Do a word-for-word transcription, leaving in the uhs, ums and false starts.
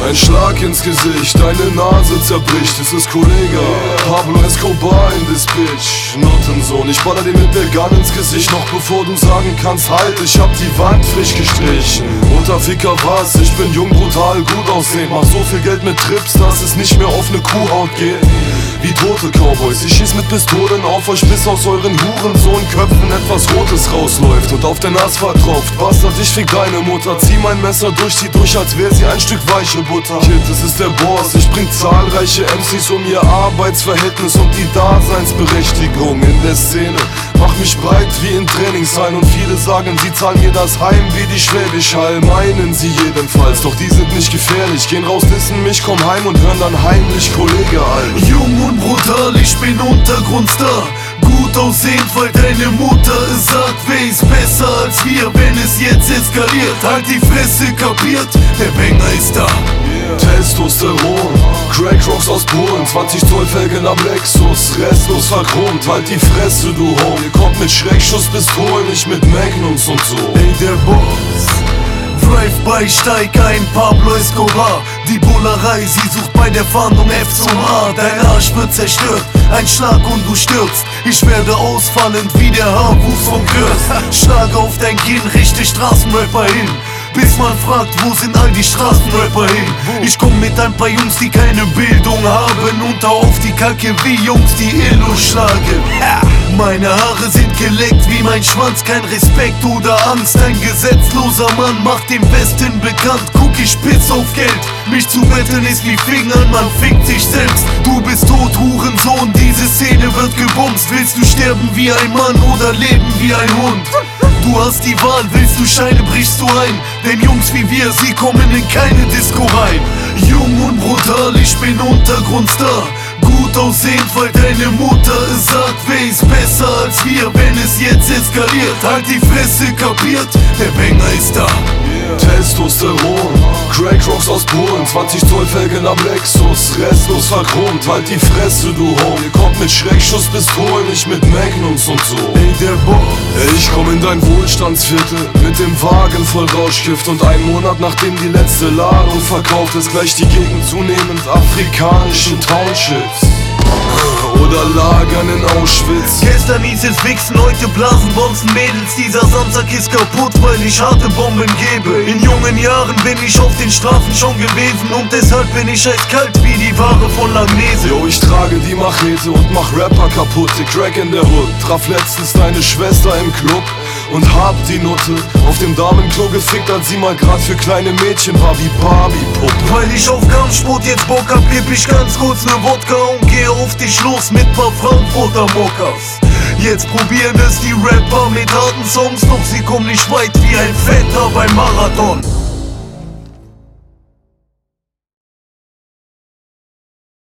Ein Schlag ins Gesicht, deine Nase zerbricht, es ist Kollege Pablo Escobar in this bitch. Nottensohn, ich baller dir mit der Gun ins Gesicht, noch bevor du sagen kannst, halt, ich hab die Wand frisch gestrichen. Unterficker was, ich bin jung, brutal, gut aussehend, mach so viel Geld mit Trips, dass es nicht mehr auf ne Kuhhaut geht. Wie tote Cowboys, ich schieß mit Pistolen auf euch, bis aus euren Hurensohnköpfen etwas Rotes rausläuft und auf den Asphalt tropft. Bastard, ich fick deine Mutter, zieh mein Messer durch, zieh durch, als wär sie ein Stück weiche Butter. Kid, es ist der Boss, ich bring zahlreiche M Cs um ihr Arbeitsverhältnis und die Daseinsberechtigung in der Szene. Mach mich breit wie in Trainingshallen und viele sagen, sie zahlen mir das heim wie die Schwäbisch Hall. Meinen sie jedenfalls, doch die sind nicht gefährlich. Gehen raus, dissen mich, komm heim und hören dann heimlich Kollege an. Jung und brutal, ich bin Untergrundstar. Gut aussehend, weil deine Mutter es sagt, wer ist besser als wir, wenn es jetzt eskaliert. Halt die Fresse, kapiert, der Banger ist da. Yeah. Testosteron, Crackrocks aus Polen, zwanzig Zoll Felgen am Lexus, restlos verchromt. Halt die Fresse, du Home, ihr kommt mit Schreckschusspistolen, nicht mit Magnums und so. Ey, der Boss, Drive-by, steig ein, Pablo Escobar. Die Bullerei, sie sucht bei der Fahndung F zum A. Dein Arsch wird zerstört, ein Schlag und du stürzt. Ich werde ausfallend wie der Haarwuchs vom Kürz. Schlag auf dein Kinn, richte Straßenrapper hin, bis man fragt, wo sind all die Straßenrapper hin? Ich komm mit ein paar Jungs, die keine Bildung haben, und hau auf die Kacke wie Jungs, die Illo schlagen. Meine Haare sind geleckt wie mein Schwanz, kein Respekt oder Angst. Ein gesetzloser Mann macht im Westen bekannt. Guck, ich spitz auf Geld, mich zu betteln ist wie Fingern, man fickt sich selbst. Du bist tot, Hurensohn, diese Szene wird gebumst. Willst du sterben wie ein Mann oder leben wie ein Hund? Du hast die Wahl, willst du Scheine, brichst du ein. Denn Jungs wie wir, sie kommen in keine Disco rein. Jung und brutal, ich bin Untergrundstar. Gut aussehend, weil deine Mutter es sagt, wer ist besser als wir, wenn es jetzt eskaliert. Halt die Fresse, kapiert, der Banger ist da. Yeah. Testosteron, Crackrocks aus Polen, zwanzig Zoll Felgen am Lexus, restlos verchromt. Halt die Fresse, du Home, ihr kommt mit Schreckschusspistolen, nicht mit Magnums und so. Ey, der Boss, ich komm in dein Wohlstandsviertel mit dem Wagen voll Rauschgift, und einen Monat nachdem die letzte Ladung verkauft ist, gleich die Gegend zunehmend afrikanischen Townships oder Lagern in Auschwitz. Gestern hieß es Wichsen, heute blasen Bonzen Mädels. Dieser Samstag ist kaputt, weil ich harte Bomben gebe. In jungen Jahren bin ich auf den Straßen schon gewesen, und deshalb bin ich eiskalt wie die Ware von Langnese. Yo, ich trage die Machete und mach Rapper kaputt. Ich Crack in der Hood, traf letztens deine Schwester im Club und hab die Nutte auf dem Damenklo gefickt, als sie mal grad für kleine Mädchen war wie Barbie-Puppe. Weil ich auf Kampfsport jetzt Bock hab, geb ich ganz kurz ne Wodka und geh auf dich los mit paar Frankfurter Mockers. Jetzt probieren es die Rapper mit harten Songs, doch sie kommen nicht weit wie ein Fetter beim Marathon.